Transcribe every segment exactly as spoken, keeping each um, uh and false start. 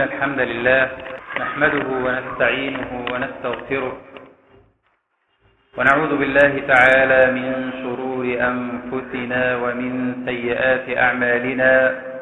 إن الحمد لله نحمده ونستعينه ونستغفره ونعوذ بالله تعالى من شرور أنفسنا ومن سيئات أعمالنا.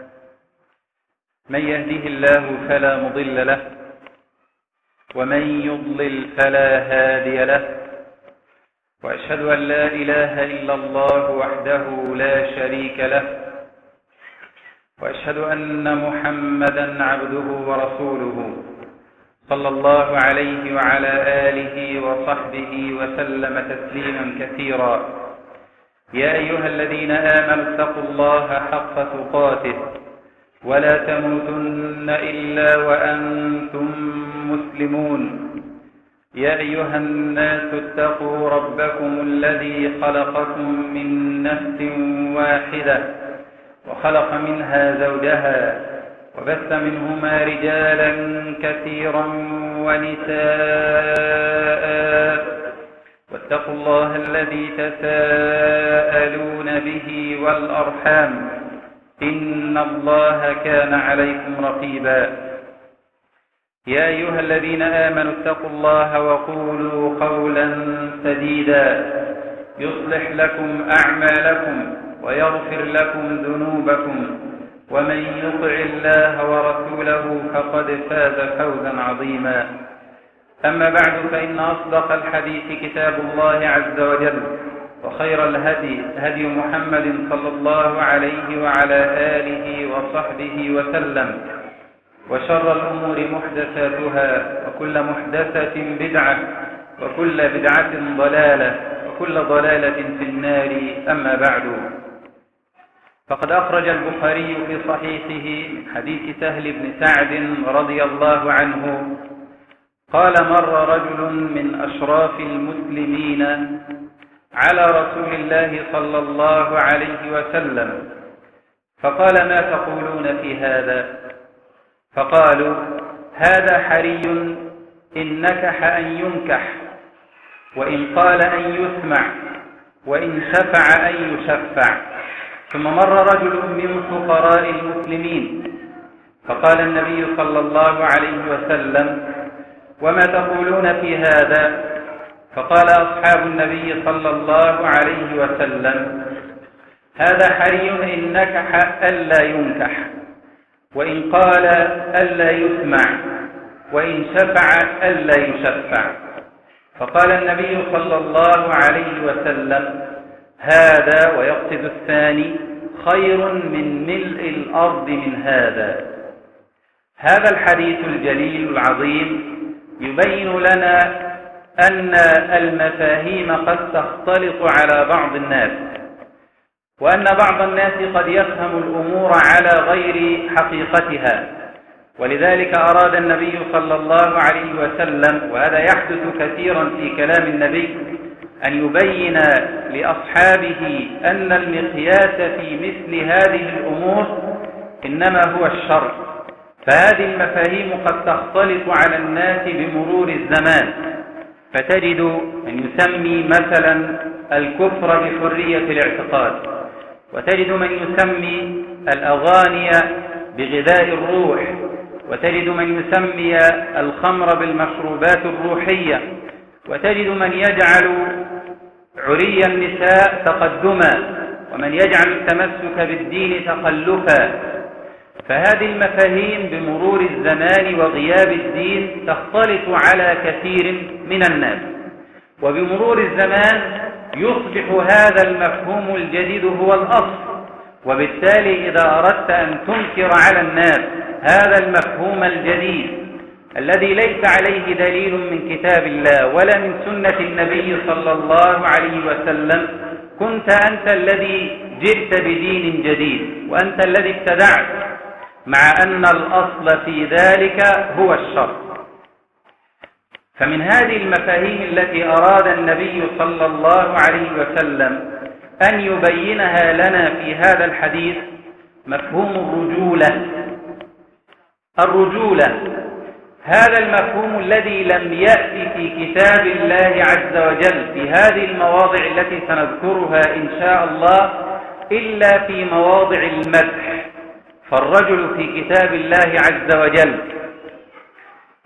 من يهده الله فلا مضل له ومن يضلل فلا هادي له، وأشهد أن لا إله إلا الله وحده لا شريك له، وأشهد أن محمدا عبده ورسوله صلى الله عليه وعلى آله وصحبه وسلم تسليما كثيرا. يا أيها الذين آمنوا اتقوا الله حق تقاته ولا تموتن إلا وأنتم مسلمون. يا أيها الناس اتقوا ربكم الذي خلقكم من نفس واحدة وخلق منها زوجها وبث منهما رجالا كثيرا ونساء، واتقوا الله الذي تساءلون به والأرحام إن الله كان عليكم رقيبا. يا أيها الذين آمنوا اتقوا الله وقولوا قولا سديدا يصلح لكم أعمالكم ويغفر لكم ذنوبكم، ومن يطع الله ورسوله فقد فاز فوزا عظيما. أما بعد، فإن أصدق الحديث كتاب الله عز وجل، وخير الهدي هدي محمد صلى الله عليه وعلى آله وصحبه وسلم، وشر الأمور محدثاتها، وكل محدثة بدعة، وكل بدعة ضلالة، وكل ضلالة في النار. أما بعد، فقد أخرج البخاري في صحيحه من حديث سهل بن سعد رضي الله عنه قال: مر رجل من أشراف المسلمين على رسول الله صلى الله عليه وسلم فقال: ما تقولون في هذا؟ فقالوا: هذا حري إن نكح أن ينكح، وإن قال أن يسمع، وإن شفع أن يشفع. ثم مر رجل من فقراء المسلمين فقال النبي صلى الله عليه وسلم: وما تقولون في هذا؟ فقال أصحاب النبي صلى الله عليه وسلم: هذا حري إن نكح ألا ينكح، وإن قال ألا يسمع، وإن شفع ألا يشفع. فقال النبي صلى الله عليه وسلم: هذا، ويقصد الثاني، خير من ملء الأرض من هذا. هذا الحديث الجليل العظيم يبين لنا أن المفاهيم قد تختلط على بعض الناس، وأن بعض الناس قد يفهم الأمور على غير حقيقتها، ولذلك أراد النبي صلى الله عليه وسلم، وهذا يحدث كثيرا في كلام النبي، أن يبين لأصحابه أن المقياس في مثل هذه الأمور إنما هو الشرع. فهذه المفاهيم قد تختلط على الناس بمرور الزمان، فتجد من يسمي مثلا الكفر بحرية الاعتقاد، وتجد من يسمي الأغاني بغذاء الروح، وتجد من يسمي الخمر بالمشروبات الروحية، وتجد من يجعل عري النساء تقدما، ومن يجعل التمسك بالدين تخلفا. فهذه المفاهيم بمرور الزمان وغياب الدين تختلط على كثير من الناس، وبمرور الزمان يصبح هذا المفهوم الجديد هو الأصل. وبالتالي إذا أردت أن تنكر على الناس هذا المفهوم الجديد الذي ليس عليه دليل من كتاب الله ولا من سنة النبي صلى الله عليه وسلم، كنت أنت الذي جئت بدين جديد، وأنت الذي ابتدعت، مع أن الأصل في ذلك هو الشرع. فمن هذه المفاهيم التي أراد النبي صلى الله عليه وسلم أن يبينها لنا في هذا الحديث مفهوم الرجولة. الرجولة هذا المفهوم الذي لم يأتي في كتاب الله عز وجل في هذه المواضع التي سنذكرها إن شاء الله إلا في مواضع المدح. فالرجل في كتاب الله عز وجل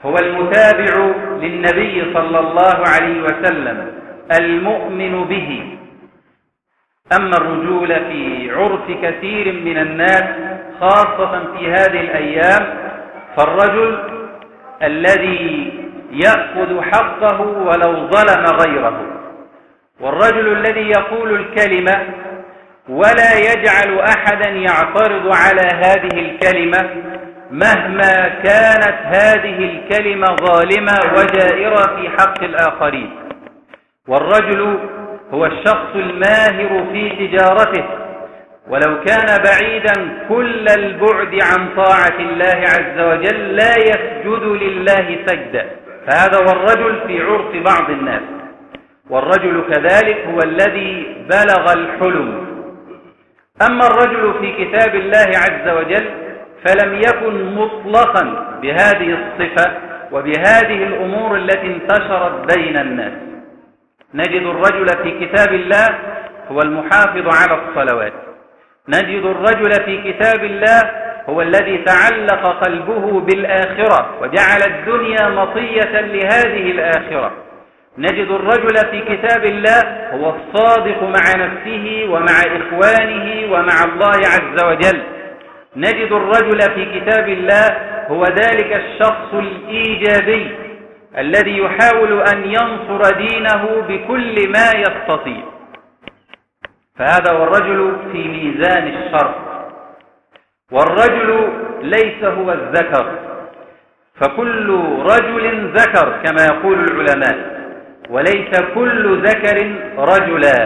هو المتابع للنبي صلى الله عليه وسلم المؤمن به. أما الرجولة في عرف كثير من الناس خاصة في هذه الأيام فالرجل الذي يأخذ حقه ولو ظلم غيره، والرجل الذي يقول الكلمة ولا يجعل أحدا يعترض على هذه الكلمة مهما كانت هذه الكلمة ظالمة وجائرة في حق الآخرين. والرجل هو الشخص الماهر في تجارته، ولو كان بعيدا كل البعد عن طاعة الله عز وجل لا يسجد لله سجدا، فهذا هو الرجل في عرف بعض الناس. والرجل كذلك هو الذي بلغ الحلم. أما الرجل في كتاب الله عز وجل فلم يكن مطلقا بهذه الصفة وبهذه الأمور التي انتشرت بين الناس. نجد الرجل في كتاب الله هو المحافظ على الصلوات، نجد الرجل في كتاب الله هو الذي تعلق قلبه بالآخرة وجعل الدنيا مطية لهذه الآخرة. نجد الرجل في كتاب الله هو الصادق مع نفسه ومع إخوانه ومع الله عز وجل. نجد الرجل في كتاب الله هو ذلك الشخص الإيجابي الذي يحاول أن ينصر دينه بكل ما يستطيع، فهذا هو الرجل في ميزان الشر. والرجل ليس هو الذكر، فكل رجل ذكر كما يقول العلماء، وليس كل ذكر رجلا.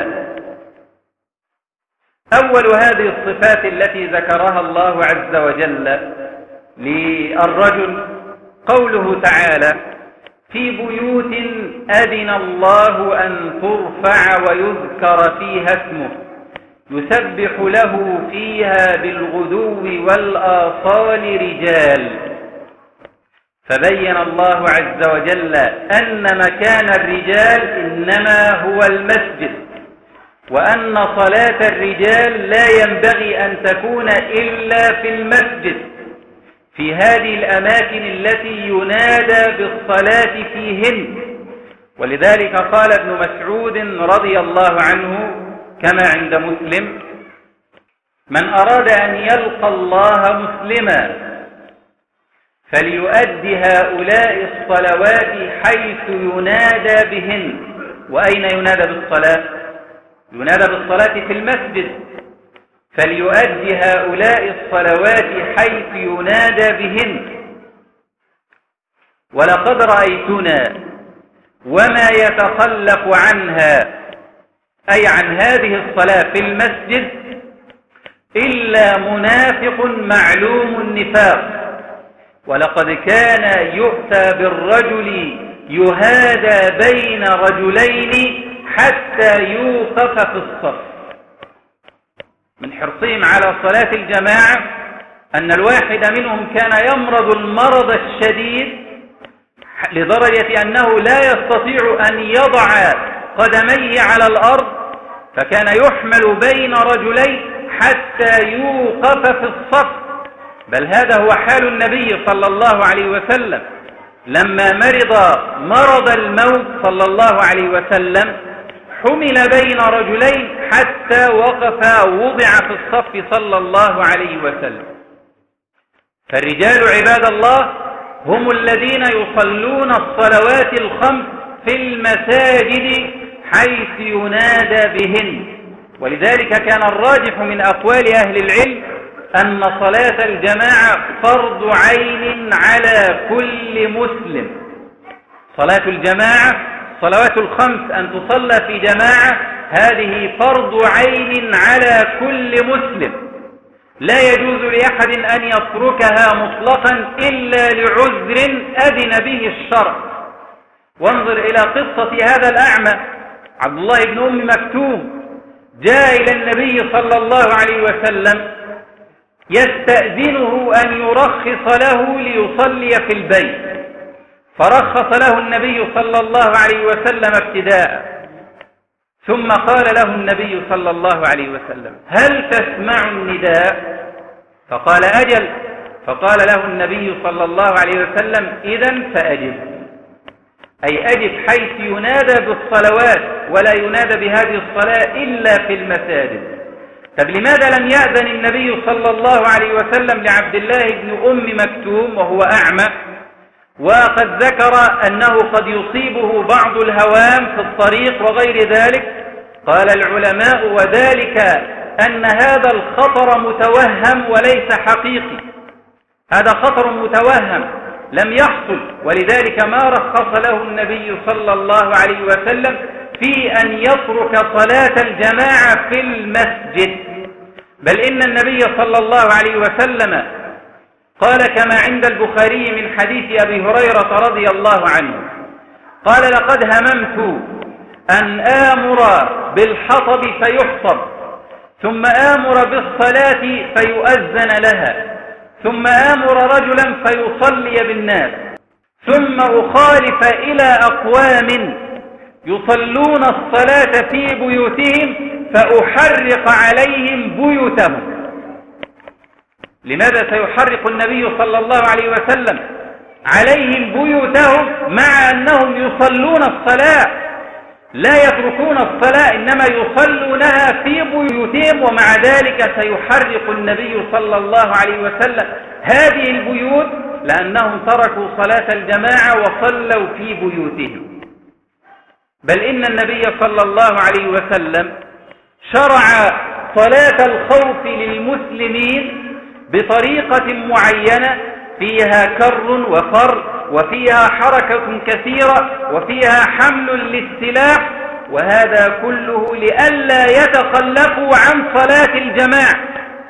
أول هذه الصفات التي ذكرها الله عز وجل للرجل قوله تعالى: في بيوت أذن الله أن ترفع ويذكر فيها اسمه يسبح له فيها بالغدو والآصال رجال. فبين الله عز وجل أن مكان الرجال إنما هو المسجد، وأن صلاة الرجال لا ينبغي أن تكون إلا في المسجد، في هذه الأماكن التي ينادى بالصلاة فيهن. ولذلك قال ابن مسعود رضي الله عنه كما عند مسلم: من أراد أن يلقى الله مسلما فليؤدي هؤلاء الصلوات حيث ينادى بهن. وأين ينادى بالصلاة؟ ينادى بالصلاة في المسجد. فليؤدي هؤلاء الصلوات حيث ينادى بهن. ولقد رأيتنا وما يتخلف عنها، أي عن هذه الصلاة في المسجد، إلا منافق معلوم النفاق. ولقد كان يؤتى بالرجل يهادى بين رجلين حتى يوقف في الصف. من حرصهم على صلاة الجماعة أن الواحد منهم كان يمرض المرض الشديد لدرجة أنه لا يستطيع أن يضع قدميه على الأرض، فكان يحمل بين رجلين حتى يوقف في الصف. بل هذا هو حال النبي صلى الله عليه وسلم لما مرض مرض الموت صلى الله عليه وسلم، حمل بين رجلين حتى وقف وضع في الصف صلى الله عليه وسلم. فالرجال عباد الله هم الذين يصلون الصلوات الخمس في المساجد حيث ينادى بهن. ولذلك كان الراجح من أقوال أهل العلم أن صلاة الجماعة فرض عين على كل مسلم. صلاة الجماعة صلوات الخمس أن تصلى في جماعة هذه فرض عين على كل مسلم، لا يجوز لأحد أن يتركها مطلقا إلا لعذر أذن به الشرع. وانظر إلى قصة هذا الأعمى عبد الله بن أم مكتوم، جاء إلى النبي صلى الله عليه وسلم يستأذنه أن يرخص له ليصلي في البيت، فرخص له النبي صلى الله عليه وسلم ابتداء. ثم قال له النبي صلى الله عليه وسلم: هل تسمع النداء؟ فقال: أجل. فقال له النبي صلى الله عليه وسلم: إذن فأجب، أي أجب حيث ينادى بالصلوات ولا ينادى بهذه الصلاة إلا في المساجد. طب لماذا لم يأذن النبي صلى الله عليه وسلم لعبد الله بن أم مكتوم وهو أعمى، وقد ذكر أنه قد يصيبه بعض الهوام في الطريق وغير ذلك؟ قال العلماء: وذلك أن هذا الخطر متوهم وليس حقيقي، هذا خطر متوهم لم يحصل، ولذلك ما رخص له النبي صلى الله عليه وسلم في أن يترك صلاة الجماعة في المسجد. بل إن النبي صلى الله عليه وسلم قال كما عند البخاري من حديث أبي هريرة رضي الله عنه قال: لقد هممت أن آمر بالحطب فيحطب، ثم آمر بالصلاة فيؤذن لها، ثم آمر رجلا فيصلي بالناس، ثم أخالف إلى أقوام يصلون الصلاة في بيوتهم فأحرق عليهم بيوتهم. لماذا سيحرق النبي صلى الله عليه وسلم عليهم بيوتهم مع أنهم يصلون الصلاة؟ لا يتركون الصلاة، إنما يصلونها في بيوتهم، ومع ذلك سيحرق النبي صلى الله عليه وسلم هذه البيوت لأنهم تركوا صلاة الجماعة وصلوا في بيوتهم. بل إن النبي صلى الله عليه وسلم شرع صلاة الخوف للمسلمين بطريقة معينة فيها كر وفر، وفيها حركة كثيرة، وفيها حمل للسلاح، وهذا كله لئلا يتخلفوا عن صلاة الجماعة،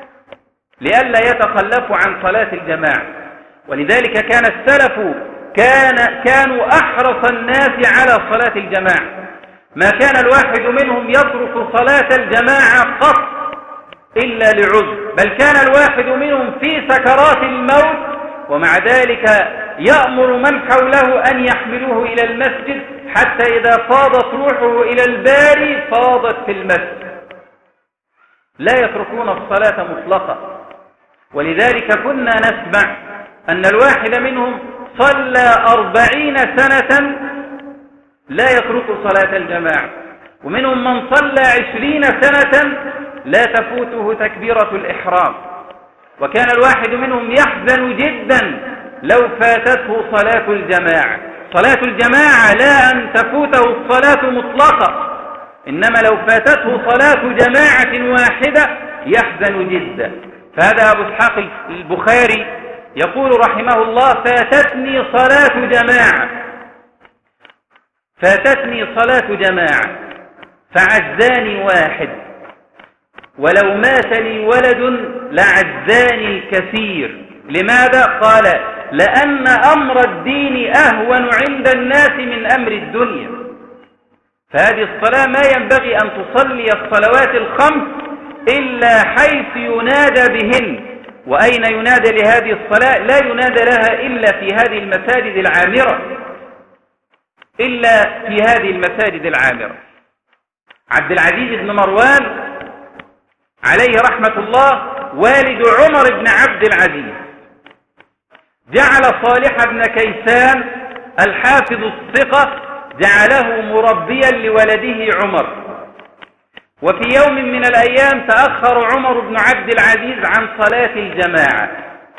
لئلا يتخلفوا عن صلاة الجماعة. ولذلك كان السلف كان كانوا أحرص الناس على صلاة الجماعة، ما كان الواحد منهم يترك صلاة الجماعة قط إلا لعذر، بل كان الواحد منهم في سكرات الموت ومع ذلك يأمر من حوله أن يحملوه إلى المسجد، حتى إذا فاضت روحه إلى الباري فاضت في المسجد. لا يتركون الصلاة مطلقة. ولذلك كنا نسمع أن الواحد منهم صلى أربعين سنة لا يترك صلاة الجماعة، ومنهم من صلى عشرين سنة لا تفوته تكبيرة الإحرام، وكان الواحد منهم يحزن جدا لو فاتته صلاة الجماعة. صلاة الجماعة لا أن تفوته الصلاة مطلقة، إنما لو فاتته صلاة جماعة واحدة يحزن جدا. فهذا أبو إسحاق البخاري يقول رحمه الله: فاتتني صلاة جماعة فاتتني صلاة جماعة فعزاني واحد، ولو مات لي ولد لعزاني كثير. لماذا؟ قال: لأن أمر الدين أهون عند الناس من أمر الدنيا. فهذه الصلاة ما ينبغي أن تصلي الصلوات الخمس إلا حيث ينادى بهن. وأين ينادى لهذه الصلاة؟ لا ينادى لها إلا في هذه المساجد العامرة، إلا في هذه المساجد العامرة. عبد العزيز بن مروان عليه رحمة الله والد عمر بن عبد العزيز جعل صالح بن كيسان الحافظ الثقة جعله مربيا لولده عمر. وفي يوم من الأيام تأخر عمر بن عبد العزيز عن صلاة الجماعة،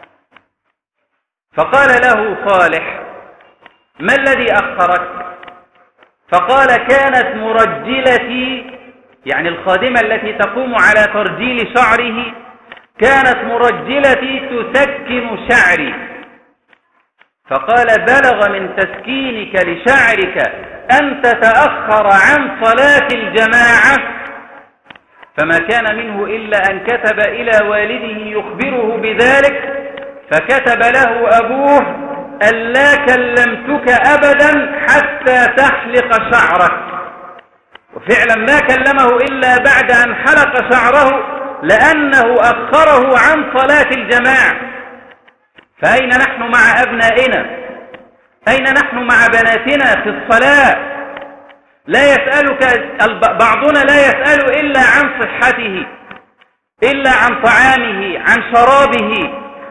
فقال له صالح: ما الذي أخرك؟ فقال: كانت مرجلتي، يعني الخادمة التي تقوم على ترجيل شعره، كانت مرجلتي تسكن شعري. فقال: بلغ من تسكينك لشعرك أن تتأخر عن صلاة الجماعة. فما كان منه إلا أن كتب إلى والده يخبره بذلك، فكتب له أبوه: ألا كلمتك أبدا حتى تحلق شعرك. وفعلا ما كلمه إلا بعد أن حلق شعره، لأنه أخره عن صلاة الجماعة. فأين نحن مع أبنائنا؟ أين نحن مع بناتنا في الصلاة؟ لا يسألك بعضنا لا يسأل إلا عن صحته، إلا عن طعامه، عن شرابه،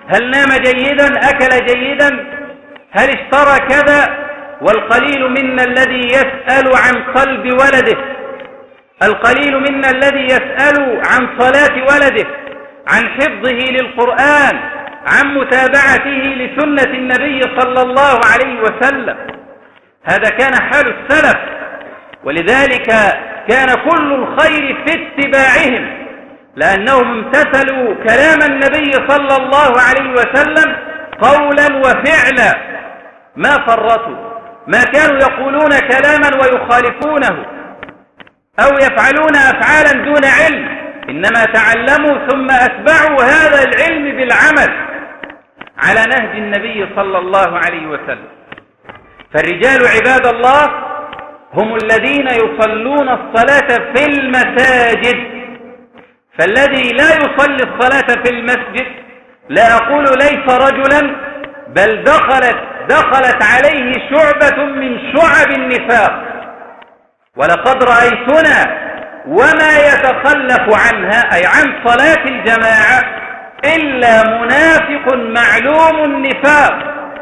هل نام جيدا؟ أكل جيدا؟ هل اشترى كذا؟ والقليل منا الذي يسأل عن قلب ولده، القليل منا الذي يسأل عن صلاة ولده، عن حفظه للقرآن، عن متابعته لسنة النبي صلى الله عليه وسلم. هذا كان حال السلف، ولذلك كان كل الخير في اتباعهم، لأنهم امتثلوا كلام النبي صلى الله عليه وسلم قولا وفعلا، ما فرطوا، ما كانوا يقولون كلاما ويخالفونه أو يفعلون أفعالا دون علم، إنما تعلموا ثم أتبعوا هذا العلم بالعمل على نهج النبي صلى الله عليه وسلم. فالرجال عباد الله هم الذين يصلون الصلاة في المساجد، فالذي لا يصلي الصلاة في المسجد لا أقول ليس رجلا، بل دخلت دخلت عليه شعبة من شعب النفاق. ولقد رأيتنا وما يتخلف عنها أي عن صلاة الجماعة إلا منافق معلوم النفاق.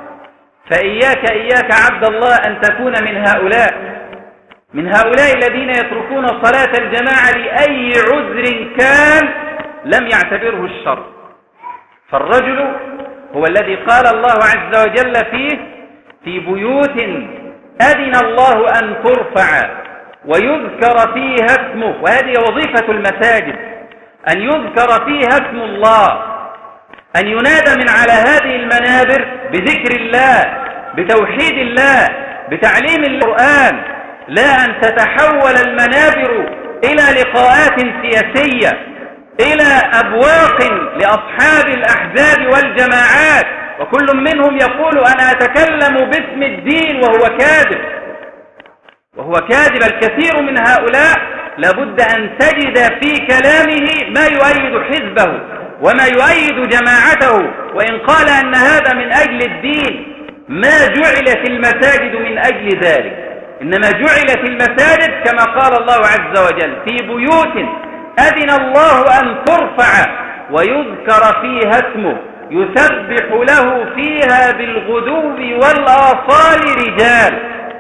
فإياك إياك عبد الله أن تكون من هؤلاء من هؤلاء الذين يتركون صلاة الجماعة لأي عذر كان لم يعتبره الشرع. فالرجل هو الذي قال الله عز وجل فيه: في بيوت أذن الله أن ترفع ويذكر فيها اسمه. وهذه وظيفة المساجد، أن يذكر فيها اسم الله، أن ينادى من على هذه المنابر بذكر الله، بتوحيد الله، بتعليم القرآن، لا أن تتحول المنابر إلى لقاءات سياسية، إلى أبواق لأصحاب الأحزاب والجماعات، وكل منهم يقول أنا أتكلم باسم الدين وهو كاذب وهو كاذب. الكثير من هؤلاء لابد أن تجد في كلامه ما يؤيد حزبه وما يؤيد جماعته، وإن قال أن هذا من أجل الدين ما جعلت المساجد من أجل ذلك، إنما جعلت المساجد كما قال الله عز وجل: في بيوت أذن الله أن ترفع ويذكر فيها اسمه يسبح له فيها بالغدو والآصال رجال.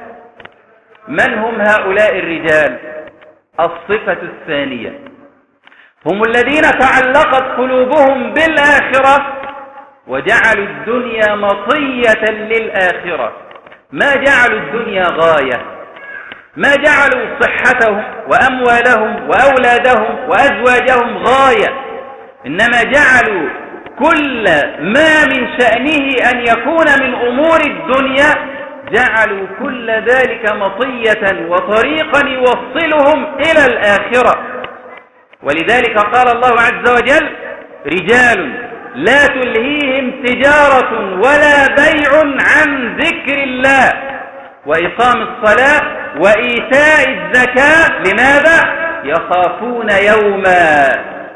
من هم هؤلاء الرجال؟ الصفة الثانية هم الذين تعلقت قلوبهم بالآخرة وجعلوا الدنيا مطية للآخرة، ما جعلوا الدنيا غاية، ما جعلوا صحتهم وأموالهم وأولادهم وأزواجهم غاية، إنما جعلوا كل ما من شأنه أن يكون من أمور الدنيا، جعلوا كل ذلك مطية وطريقا يوصلهم إلى الآخرة. ولذلك قال الله عز وجل: رجال لا تلهيهم تجارة ولا بيع عن ذكر الله وإقام الصلاة وإيتاء الزكاة. لماذا؟ يخافون يوما.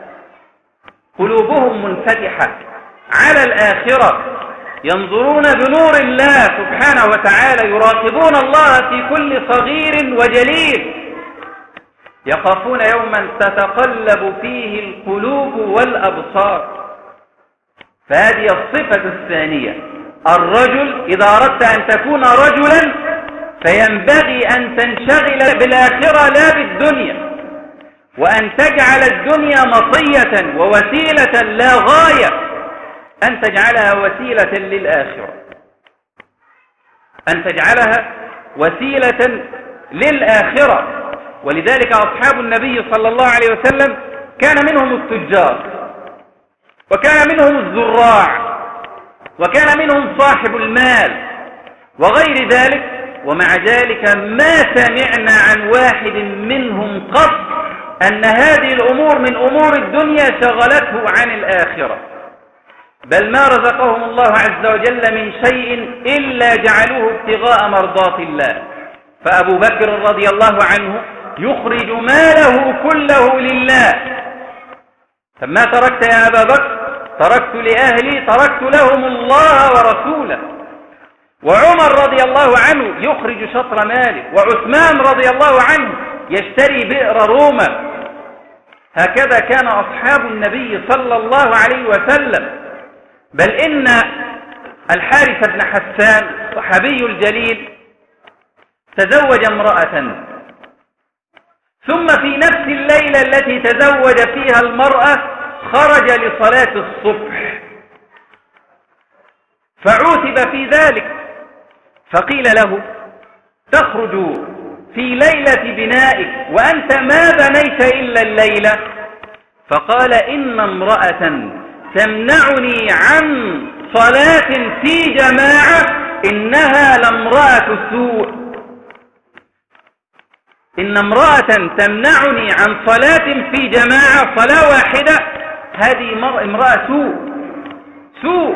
قلوبهم منفتحة على الآخرة، ينظرون بنور الله سبحانه وتعالى، يراقبون الله في كل صغير وجليل، يخافون يوما تتقلب فيه القلوب والأبصار. فهذه الصفة الثانية. الرجل إذا أردت أن تكون رجلا فينبغي أن تنشغل بالآخرة لا بالدنيا، وأن تجعل الدنيا مطية ووسيلة لا غاية، أن تجعلها وسيلة للآخرة، أن تجعلها وسيلة للآخرة. ولذلك أصحاب النبي صلى الله عليه وسلم كان منهم التجار، وكان منهم الزراع، وكان منهم صاحب المال وغير ذلك، ومع ذلك ما سمعنا عن واحد منهم قط أن هذه الأمور من أمور الدنيا شغلته عن الآخرة، بل ما رزقهم الله عز وجل من شيء إلا جعلوه ابتغاء مرضات الله. فأبو بكر رضي الله عنه يخرج ماله كله لله. فما تركت يا أبا بكر؟ تركت لأهلي، تركت لهم الله ورسوله. وعمر رضي الله عنه يخرج شطر ماله، وعثمان رضي الله عنه يشتري بئر روما. هكذا كان أصحاب النبي صلى الله عليه وسلم. بل إن الحارث بن حسان صحابي الجليل تزوج امرأة، ثم في نفس الليلة التي تزوج فيها المرأة خرج لصلاة الصبح، فعوتب في ذلك، فقيل له: تخرج في ليلة بنائك وأنت ما بنيت إلا الليلة؟ فقال: إن امرأة تمنعني عن صلاة في جماعة إنها لامرأة سوء. إن امرأة تمنعني عن صلاة في جماعة، صلاة واحدة، هذه امرأة سوء سوء.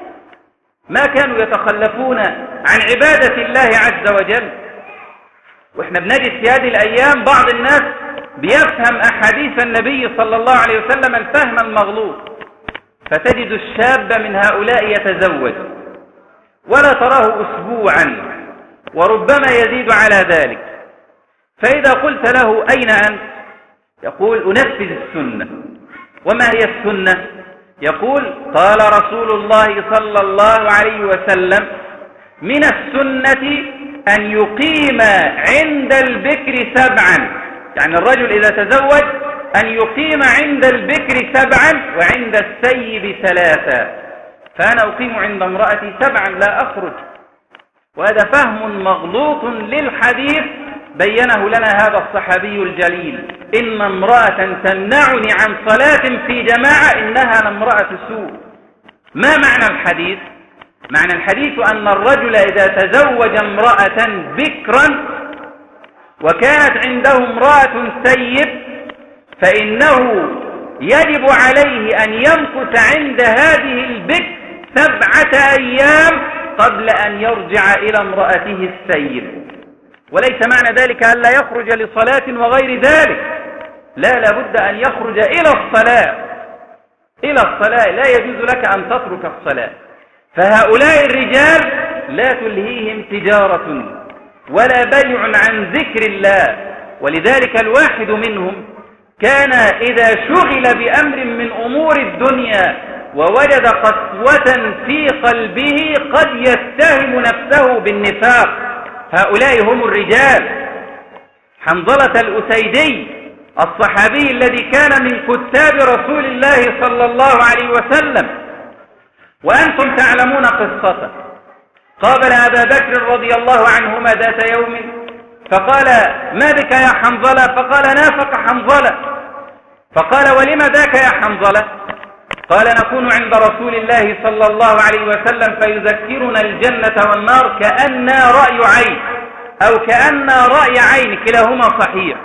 ما كانوا يتخلفون عن عبادة الله عز وجل. وإحنا بنجد في هذه الأيام بعض الناس بيفهم أحاديث النبي صلى الله عليه وسلم الفهم المغلوط، فتجد الشاب من هؤلاء يتزوج ولا تراه أسبوعا وربما يزيد على ذلك، فإذا قلت له: أين أنت؟ يقول: أنفذ السنة. وما هي السنة؟ يقول: قال رسول الله صلى الله عليه وسلم: من السنة أن يقيم عند البكر سبعا، يعني الرجل إذا تزوج أن يقيم عند البكر سبعا وعند السيب ثلاثا. فأنا أقيم عند امرأتي سبعا لا أخرج. وهذا فهم مغلوط للحديث بينه لنا هذا الصحابي الجليل: إن امرأة تمنعني عن صلاة في جماعة إنها لامرأة سوء. ما معنى الحديث؟ معنى الحديث أن الرجل إذا تزوج امرأة بكرا وكانت عنده امرأة سيب فإنه يجب عليه أن يمكث عند هذه البكر سبعة أيام قبل أن يرجع إلى امرأته السيب. وليس معنى ذلك أن لا يخرج لصلاة وغير ذلك، لا، لابد أن يخرج إلى الصلاة إلى الصلاة لا يجوز لك أن تترك الصلاة. فهؤلاء الرجال لا تلهيهم تجارة ولا بيع عن ذكر الله، ولذلك الواحد منهم كان إذا شغل بأمر من أمور الدنيا ووجد قسوة في قلبه قد يتهم نفسه بالنفاق. هؤلاء هم الرجال. حنظلة الأسيدي الصحابي الذي كان من كتاب رسول الله صلى الله عليه وسلم، وأنتم تعلمون قصته، قابل أبا بكر رضي الله عنهما ذات يوم فقال: ما بك يا حنظلة؟ فقال: نافق حنظلة. فقال: ولم ذاك يا حنظلة؟ قال: نكون عند رسول الله صلى الله عليه وسلم فيذكرنا الجنة والنار كأننا رأي عين أو كأننا رأي عين، كلاهما صحيح.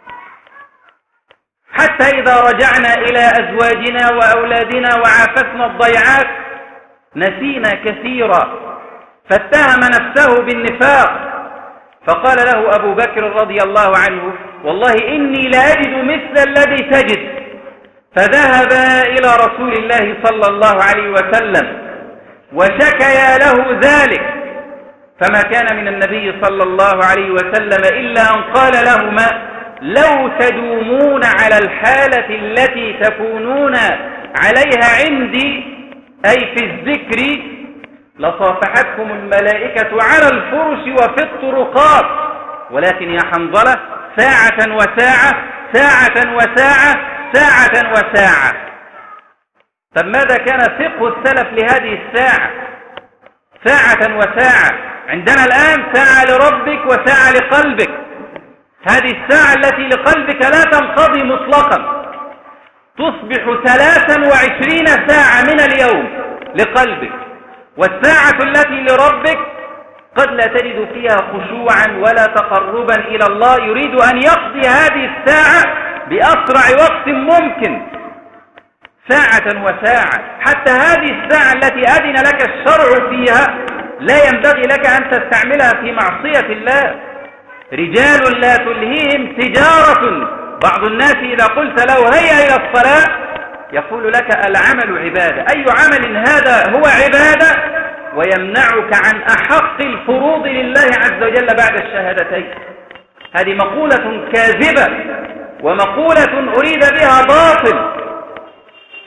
حتى إذا رجعنا إلى أزواجنا وأولادنا وعافتنا الضيعات نسينا كثيرا، فاتهم نفسه بالنفاق. فقال له أبو بكر رضي الله عنه: والله إني لا أجد مثل الذي تجد. فذهب إلى رسول الله صلى الله عليه وسلم وشكيا له ذلك، فما كان من النبي صلى الله عليه وسلم إلا أن قال لهما: لو تدومون على الحالة التي تكونون عليها عندي، أي في الذكر، لصافحتكم الملائكة على الفرش وفي الطرقات، ولكن يا حنظلة ساعة وساعة ساعة وساعة ساعة وساعة. طب ماذا كان فقه السلف لهذه الساعة؟ ساعة وساعة. عندنا الآن ساعة لربك وساعة لقلبك. هذه الساعة التي لقلبك لا تنقضي مطلقا، تصبح ثلاثا وعشرين ساعة من اليوم لقلبك، والساعة التي لربك قد لا تجد فيها خشوعا ولا تقربا إلى الله، يريد أن يقضي هذه الساعة بأسرع وقت ممكن، ساعة وساعة. حتى هذه الساعة التي أذن لك الشرع فيها لا ينبغي لك أن تستعملها في معصية الله. رجال لا تلهيهم تجارة. بعض الناس إذا قلت له هيا إلى الصلاة يقول لك: العمل عبادة. أي عمل هذا هو عبادة ويمنعك عن أحق الفروض لله عز وجل بعد الشهادتين؟ هذه مقولة كاذبة ومقولة أريد بها باطل.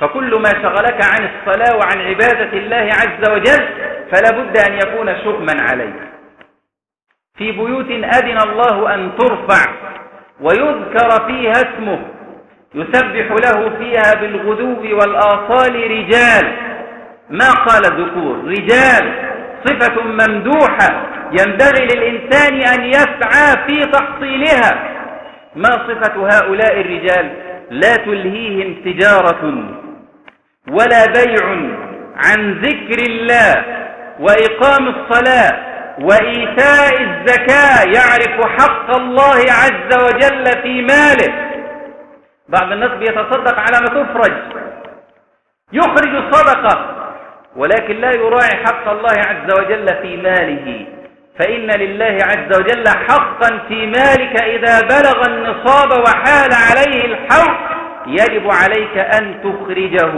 فكل ما شغلك عن الصلاة وعن عبادة الله عز وجل فلا بد أن يكون شؤما عليك. في بيوت أذن الله أن ترفع ويذكر فيها اسمه يسبح له فيها بالغدو والآصال رجال، ما قال ذكور، رجال، صفة ممدوحة ينبغي للإنسان أن يسعى في تحصيلها. ما صفة هؤلاء الرجال؟ لا تلهيهم تجارة ولا بيع عن ذكر الله وإقام الصلاة وإيتاء الزكاة، يعرف حق الله عز وجل في ماله. بعض الناس بيتصدق على ما تفرج، يخرج صدقة ولكن لا يراعي حق الله عز وجل في ماله، فإن لله عز وجل حقا في مالك إذا بلغ النصاب وحال عليه الحول يجب عليك أن تخرجه.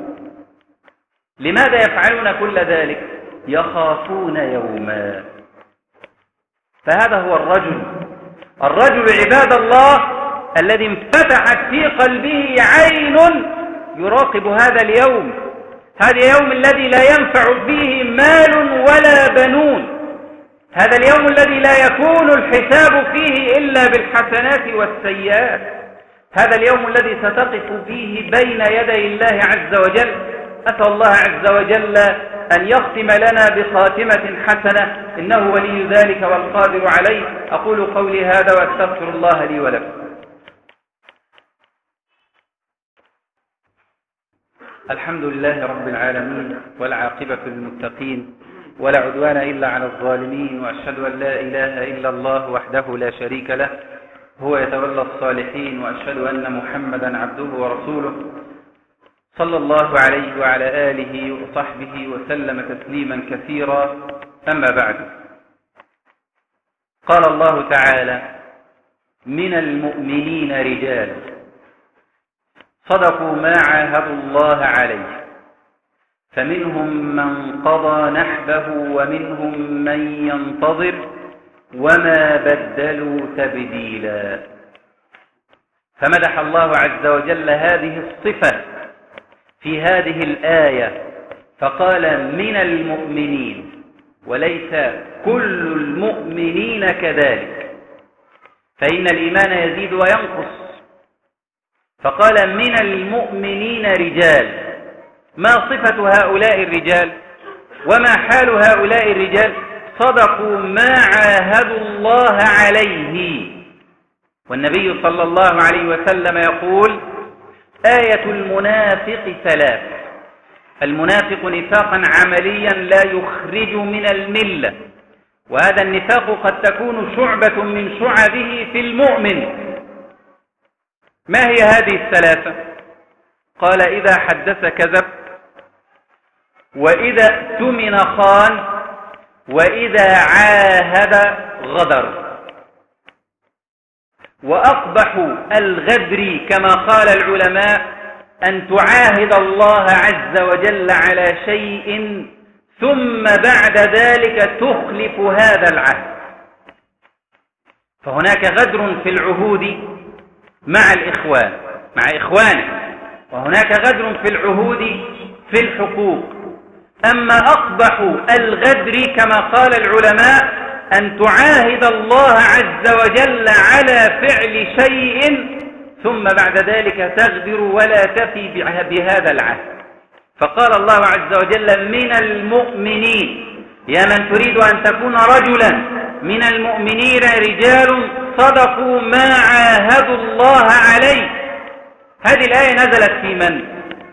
لماذا يفعلون كل ذلك؟ يخافون يوما. فهذا هو الرجل الرجل عباد الله الذي انفتحت في قلبه عين يراقب هذا اليوم، هذا اليوم الذي لا ينفع فيه مال ولا بنون، هذا اليوم الذي لا يكون الحساب فيه إلا بالحسنات والسيئات، هذا اليوم الذي ستقف فيه بين يدي الله عز وجل. أسأل الله عز وجل أن يختم لنا بخاتمة حسنة، إنه ولي ذلك والقادر عليه. أقول قولي هذا وأستغفر الله لي ولكم. الحمد لله رب العالمين والعاقبة للمتقين ولا عدوان إلا على الظالمين، وأشهد أن لا إله إلا الله وحده لا شريك له هو يتولى الصالحين، وأشهد أن محمدا عبده ورسوله صلى الله عليه وعلى آله وصحبه وسلم تسليما كثيرا. أما بعد، قال الله تعالى: من المؤمنين رجال صدقوا ما عاهدوا الله عليه فمنهم من قضى نحبه ومنهم من ينتظر وما بدلوا تبديلا. فمدح الله عز وجل هذه الصفة في هذه الآية فقال: من المؤمنين، وليس كل المؤمنين كذلك، فإن الإيمان يزيد وينقص. فقال: من المؤمنين رجال. ما صفة هؤلاء الرجال وما حال هؤلاء الرجال؟ صدقوا ما عاهدوا الله عليه. والنبي صلى الله عليه وسلم يقول: آية المنافق ثلاث: المنافق نفاقا عمليا لا يخرج من الملة، وهذا النفاق قد تكون شعبة من شعبه في المؤمن. ما هي هذه الثلاثة؟ قال: إذا حدث كذب، وإذا اؤتمن خان، وإذا عاهد غدر. وأقبح الغدر كما قال العلماء أن تعاهد الله عز وجل على شيء ثم بعد ذلك تخلف هذا العهد. فهناك غدر في العهود مع الإخوان مع إخوانه، وهناك غدر في العهود في الحقوق. أما أقبح الغدر كما قال العلماء أن تعاهد الله عز وجل على فعل شيء ثم بعد ذلك تغدر ولا تفي بهذا العهد. فقال الله عز وجل: من المؤمنين. يا من تريد أن تكون رجلا من المؤمنين رجال صدقوا ما عاهدوا الله عليه. هذه الآية نزلت في من؟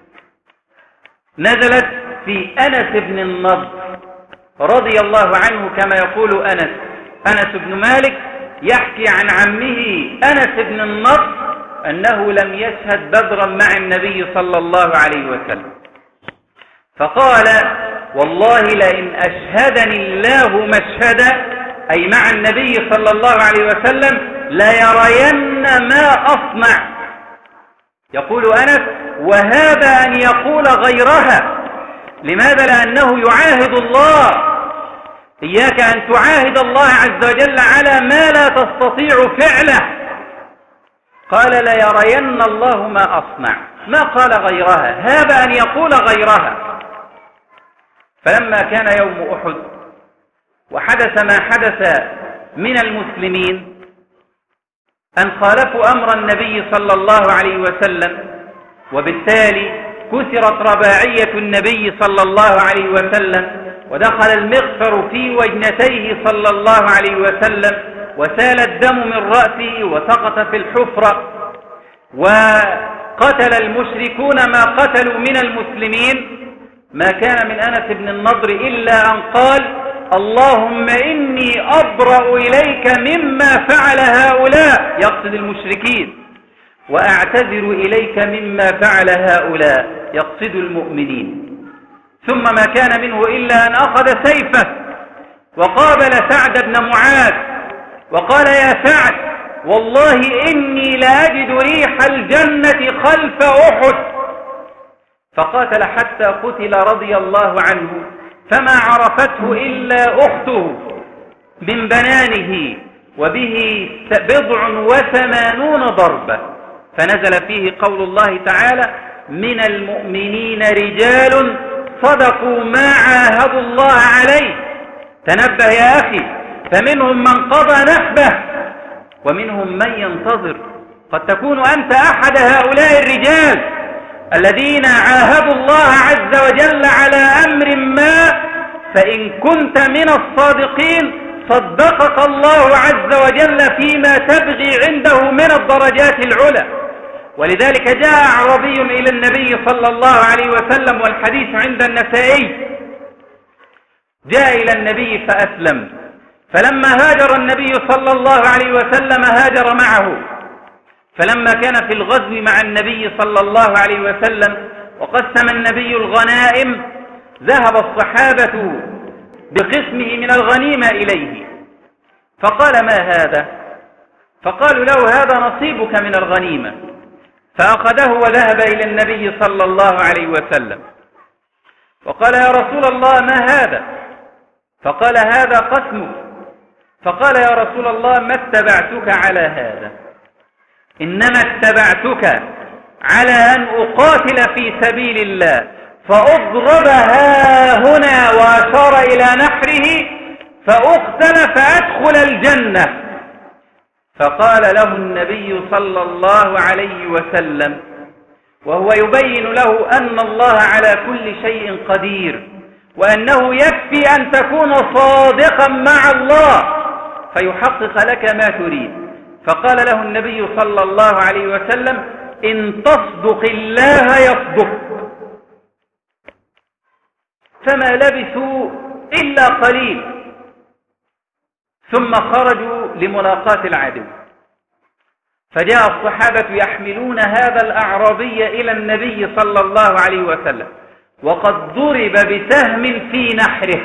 نزلت في أنس بن النضر رضي الله عنه، كما يقول أنس أنس بن مالك يحكي عن عمه أنس بن النضر أنه لم يشهد بدرا مع النبي صلى الله عليه وسلم، فقال: والله لئن أشهدني الله مشهدا، أي مع النبي صلى الله عليه وسلم، ليرين ما أصنع. يقول أنس: وهذا أن يقول غيرها. لماذا؟ لأنه يعاهد الله. إياك أن تعاهد الله عز وجل على ما لا تستطيع فعله. قال: ليرين الله ما أصنع. ما قال غيرها، هاب أن يقول غيرها. فلما كان يوم أحد وحدث ما حدث من المسلمين أن خالفوا أمر النبي صلى الله عليه وسلم، وبالتالي كسرت رباعية النبي صلى الله عليه وسلم، ودخل المغفر في وجنتيه صلى الله عليه وسلم، وسال الدم من رأسه وسقط في الحفرة، وقتل المشركون ما قتلوا من المسلمين، ما كان من أنس بن النضر إلا أن قال: اللهم إني أبرأ إليك مما فعل هؤلاء، يقصد المشركين، وأعتذر إليك مما فعل هؤلاء، يقصد المؤمنين. ثم ما كان منه إلا أن أخذ سيفه وقابل سعد بن معاذ وقال: يا سعد، والله إني لأجد ريح الجنة خلف أحد. فقاتل حتى قتل رضي الله عنه، فما عرفته إلا أخته من بنانه، وبه بضع وثمانون ضربة. فنزل فيه قول الله تعالى: من المؤمنين رجال صدقوا ما عاهدوا الله عليه. تنبه يا أخي، فمنهم من قضى نحبه ومنهم من ينتظر. قد تكون أنت أحد هؤلاء الرجال الذين عاهدوا الله عز وجل على أمر ما، فإن كنت من الصادقين صدقك الله عز وجل فيما تبغي عنده من الدرجات العلى. ولذلك جاء أعرابي إلى النبي صلى الله عليه وسلم، والحديث عند النسائي، جاء إلى النبي فأسلم، فلما هاجر النبي صلى الله عليه وسلم هاجر معه. فلما كان في الغزو مع النبي صلى الله عليه وسلم وقسم النبي الغنائم، ذهب الصحابة بقسمه من الغنيمة إليه، فقال: ما هذا؟ فقالوا له: هذا نصيبك من الغنيمة. فأخذه وذهب إلى النبي صلى الله عليه وسلم وقال: يا رسول الله، ما هذا؟ فقال: هذا قسمك. فقال: يا رسول الله، ما اتبعتك على هذا، إنما اتبعتك على أن أقاتل في سبيل الله فأضرب ها هنا، وأشار إلى نحره، فأقتل فأدخل الجنة. فقال له النبي صلى الله عليه وسلم وهو يبين له أن الله على كل شيء قدير، وأنه يكفي أن تكون صادقا مع الله فيحقق لك ما تريد. فقال له النبي صلى الله عليه وسلم: إن تصدق الله يصدق. فما لبثوا إلا قليل ثم خرجوا لملاقاة العدو، فجاء الصحابة يحملون هذا الأعرابي إلى النبي صلى الله عليه وسلم وقد ضرب بسهم في نحره.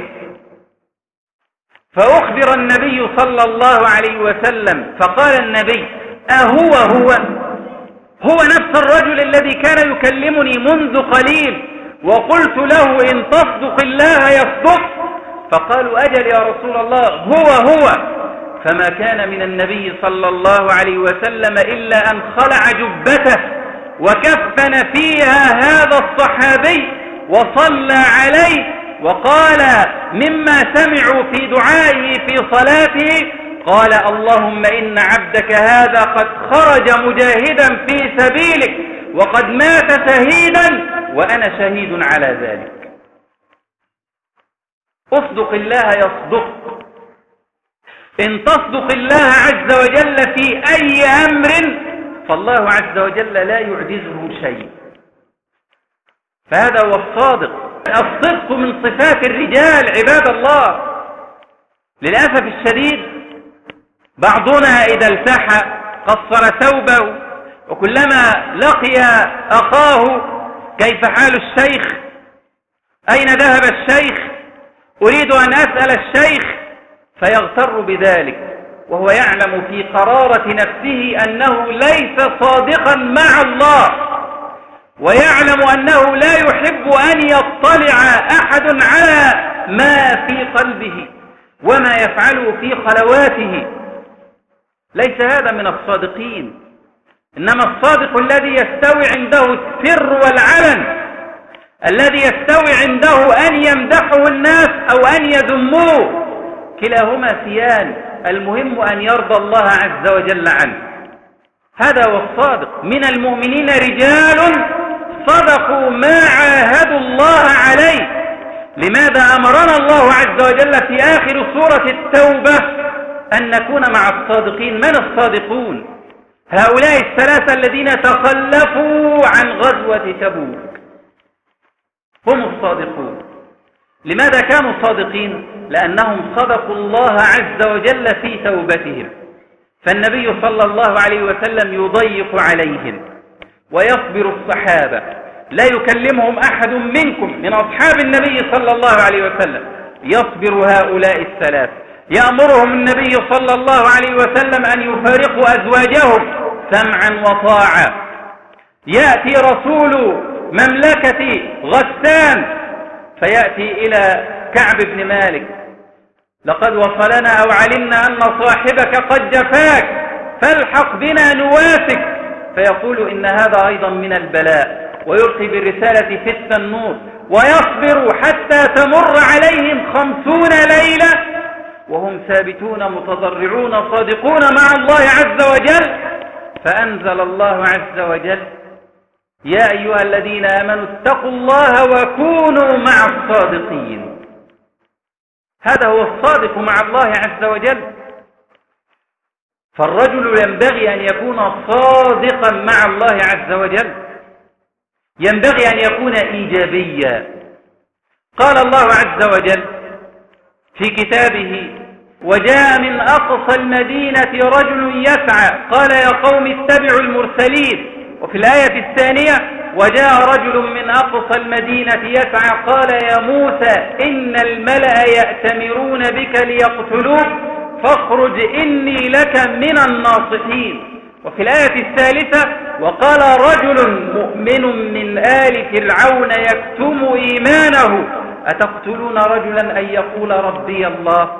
فأخبر النبي صلى الله عليه وسلم، فقال النبي: أهو هو هو نفس الرجل الذي كان يكلمني منذ قليل وقلت له إن تصدق الله يصدق؟ فقالوا: أجل يا رسول الله، هو هو. فما كان من النبي صلى الله عليه وسلم إلا أن خلع جبته وكفن فيها هذا الصحابي وصلى عليه، وقال مما سمعوا في دعائه في صلاته، قال: اللهم إن عبدك هذا قد خرج مجاهدا في سبيلك وقد مات شهيدا وأنا شهيد على ذلك. اصدق الله يصدق. إن تصدق الله عز وجل في أي أمر فالله عز وجل لا يعجزه شيء. فهذا هو الصادق. الصدق من صفات الرجال عباد الله. للأسف الشديد بعضنا إذا التحى قصر ثوبه، وكلما لقي أخاه: كيف حال الشيخ؟ أين ذهب الشيخ؟ أريد أن أسأل الشيخ، فيغتر بذلك وهو يعلم في قرارة نفسه أنه ليس صادقا مع الله، ويعلم أنه لا يحب أن يطلع أحد على ما في قلبه وما يفعله في خلواته. ليس هذا من الصادقين. إنما الصادق الذي يستوي عنده السر والعلن، الذي يستوي عنده أن يمدحه الناس أو أن يذموه، كلاهما سيان، المهم أن يرضى الله عز وجل عنه. هذا هو الصادق. من المؤمنين رجال صدقوا ما عاهدوا الله عليه. لماذا أمرنا الله عز وجل في آخر سورة التوبة أن نكون مع الصادقين؟ من الصادقون؟ هؤلاء الثلاثة الذين تخلفوا عن غزوة تبوك هم الصادقون. لماذا كانوا صادقين؟ لأنهم صدقوا الله عز وجل في توبتهم. فالنبي صلى الله عليه وسلم يضيق عليهم ويصبر الصحابة، لا يكلمهم أحد منكم من أصحاب النبي صلى الله عليه وسلم، يصبر هؤلاء الثلاث. يأمرهم النبي صلى الله عليه وسلم أن يفارقوا أزواجهم سمعا وطاعة. يأتي رسول مملكة غسان فيأتي إلى كعب بن مالك: لقد وصلنا أو علمنا أن صاحبك قد جفاك فالحق بنا نواسك. فيقول: إن هذا أيضا من البلاء، ويلقي بالرسالة في التنور ويصبر حتى تمر عليهم خمسون ليلة وهم ثابتون متضرعون صادقون مع الله عز وجل. فأنزل الله عز وجل: يا أيها الذين آمنوا اتقوا الله وكونوا مع الصادقين. هذا هو الصادق مع الله عز وجل. فالرجل ينبغي أن يكون صادقا مع الله عز وجل، ينبغي أن يكون إيجابيا. قال الله عز وجل في كتابه: وجاء من أقصى المدينة رجل يسعى قال يا قوم اتبعوا المرسلين. وفي الآية الثانية: وجاء رجل من أقصى المدينة يسعى قال يا موسى إن الملأ يأتمرون بك ليقتلوك فاخرج إني لك من الناصحين. وفي الآية الثالثة: وقال رجل مؤمن من آل فرعون يكتم إيمانه أتقتلون رجلا أن يقول ربي الله.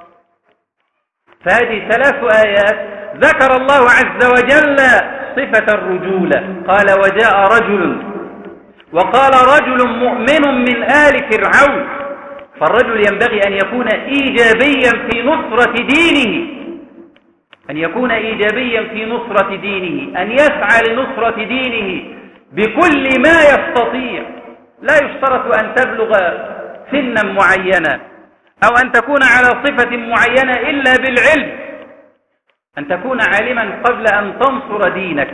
فهذه ثلاث آيات ذكر الله عز وجل صفة الرجولة. قال وجاء رجل، وقال رجل مؤمن من آل فرعون. فالرجل ينبغي أن يكون إيجابيا في نصرة دينه، أن يكون إيجابيا في نصرة دينه، أن يسعى لنصرة دينه بكل ما يستطيع. لا يشترط أن تبلغ سنا معينة أو أن تكون على صفة معينة إلا بالعلم، أن تكون عالما قبل أن تنصر دينك.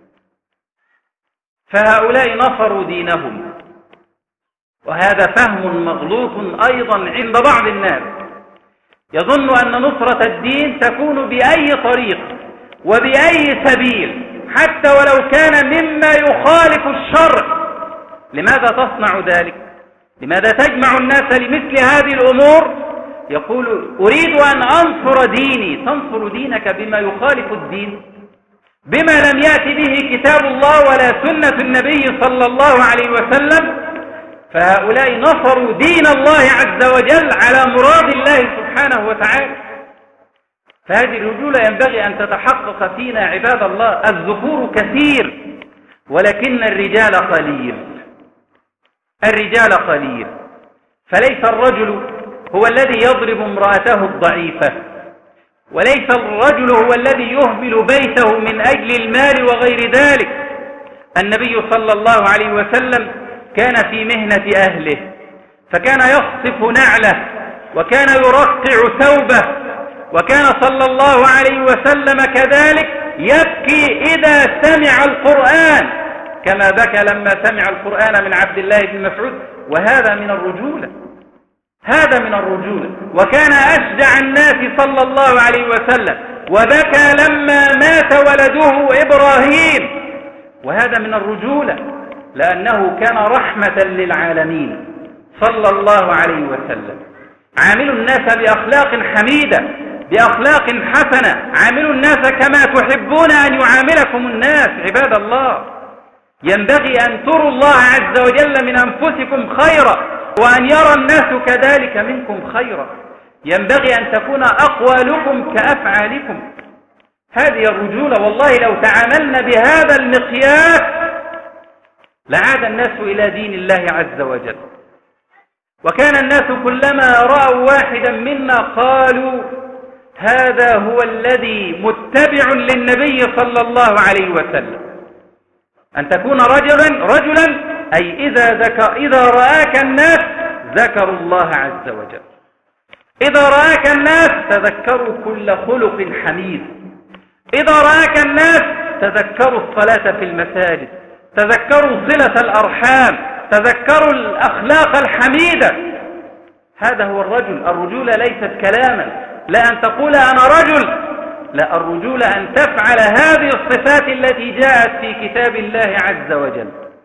فهؤلاء نصروا دينهم، وهذا فهم مغلوط أيضا عند بعض الناس، يظن أن نصرة الدين تكون بأي طريق وبأي سبيل حتى ولو كان مما يخالف الشرع. لماذا تصنع ذلك؟ لماذا تجمع الناس لمثل هذه الأمور؟ يقول أريد أن أنصر ديني. تنصر دينك بما يخالف الدين، بما لم يأتي به كتاب الله ولا سنة النبي صلى الله عليه وسلم. فهؤلاء نصروا دين الله عز وجل على مراد الله سبحانه وتعالى. فهذه الرجولة ينبغي أن تتحقق فينا عباد الله. الذكور كثير ولكن الرجال قليل، الرجال قليل. فليس الرجل هو الذي يضرب امرأته الضعيفة، وليس الرجل هو الذي يهمل بيته من أجل المال وغير ذلك. النبي صلى الله عليه وسلم كان في مهنة أهله، فكان يخصف نعله وكان يرقع ثوبه، وكان صلى الله عليه وسلم كذلك يبكي إذا سمع القرآن كما بكى لما سمع القرآن من عبد الله بن مسعود. وهذا من الرجولة، هذا من الرجولة. وكان أشجع الناس صلى الله عليه وسلم، وبكى لما مات ولده إبراهيم، وهذا من الرجولة، لأنه كان رحمة للعالمين صلى الله عليه وسلم. عاملوا الناس بأخلاق حميدة، بأخلاق حسنة، عاملوا الناس كما تحبون أن يعاملكم الناس. عباد الله، ينبغي أن تروا الله عز وجل من أنفسكم خيرا، وأن يرى الناس كذلك منكم خيرا. ينبغي أن تكون أقوالكم كأفعالكم. هذه الرجولة. والله لو تعاملنا بهذا المقياس لعاد الناس إلى دين الله عز وجل، وكان الناس كلما رأوا واحدا منا قالوا هذا هو الذي متبع للنبي صلى الله عليه وسلم. أن تكون رجلا رجلا أي إذا, ذكر إذا رآك الناس ذكروا الله عز وجل، إذا رآك الناس تذكروا كل خلق حميد، إذا رآك الناس تذكروا الصلاة في المساجد، تذكروا صلة الأرحام، تذكروا الأخلاق الحميدة. هذا هو الرجل. الرجولة ليست كلاما، لا أن تقول أنا رجل، لا، الرجولة أن تفعل هذه الصفات التي جاءت في كتاب الله عز وجل.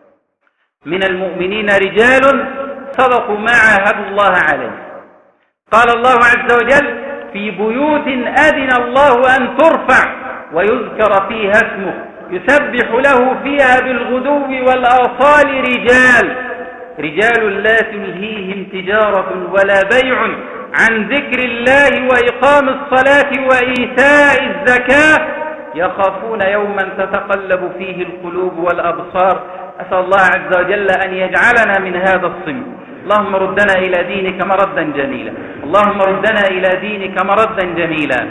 من المؤمنين رجال صدقوا ما عاهدوا الله عليه. قال الله عز وجل في بيوت أذن الله أن ترفع ويذكر فيها اسمه يسبح له فيها بالغدو والآصال رجال رجال لا تلهيهم تجارة ولا بيع عن ذكر الله وإقام الصلاة وإيتاء الزكاة يخافون يوما تتقلب فيه القلوب والأبصار. أسأل الله عز وجل أن يجعلنا من هذا الصنف. اللهم ردنا إلى دينك مردا جميلا، اللهم ردنا إلى دينك مردا جميلا.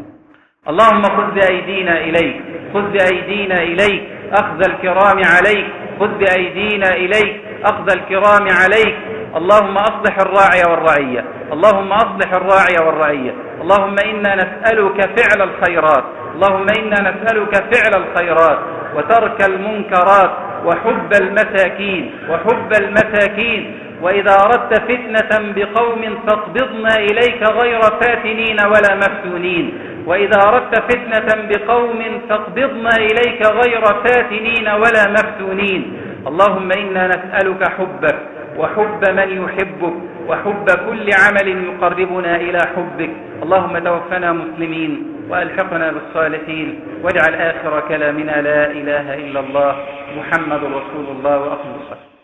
اللهم خذ بأيدينا إليك، خذ بأيدينا إليك أخذ الكرام عليك، خذ بأيدينا إليك أخذ الكرام عليك. اللهم أصلح الراعي والرعية، اللهم أصلح الراعي والرعية. اللهم إنا نسألك فعل الخيرات، اللهم إنا نسألك فعل الخيرات وترك المنكرات وحب المساكين وحب المساكين. وإذا أردت فتنة بقوم فاقبضنا إليك غير فاتنين ولا مفتونين، وإذا أردت فتنة بقوم فاقبضنا إليك غير فاتنين ولا مفتونين. اللهم إنا نسألك حبك وحب من يحبك وحب كل عمل يقربنا إلى حبك. اللهم توفنا مسلمين وألحقنا بالصالحين، واجعل آخر كلامنا لا إله إلا الله محمد رسول الله وأقم الصلاة.